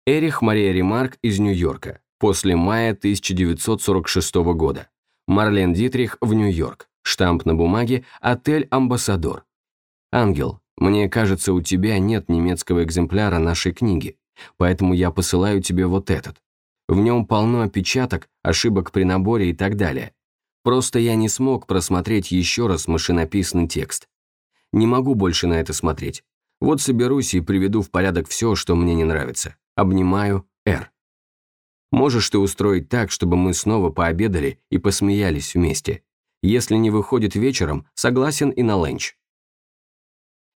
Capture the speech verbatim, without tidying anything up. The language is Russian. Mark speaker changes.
Speaker 1: Эрих Мария Ремарк из Нью-Йорка. После мая тысяча девятьсот сорок шестого года. Марлен Дитрих в Нью-Йорк. Штамп на бумаге «Отель Амбассадор». Ангел, мне кажется, у тебя нет немецкого экземпляра нашей книги, поэтому я посылаю тебе вот этот. В нем полно опечаток, ошибок при наборе и так далее. Просто я не смог просмотреть еще раз машинописный текст. Не могу больше на это смотреть. Вот соберусь и приведу в порядок все, что мне не нравится. Обнимаю, Р. Можешь ты устроить так, чтобы мы снова пообедали и посмеялись вместе? Если не выходит вечером, согласен и на ленч.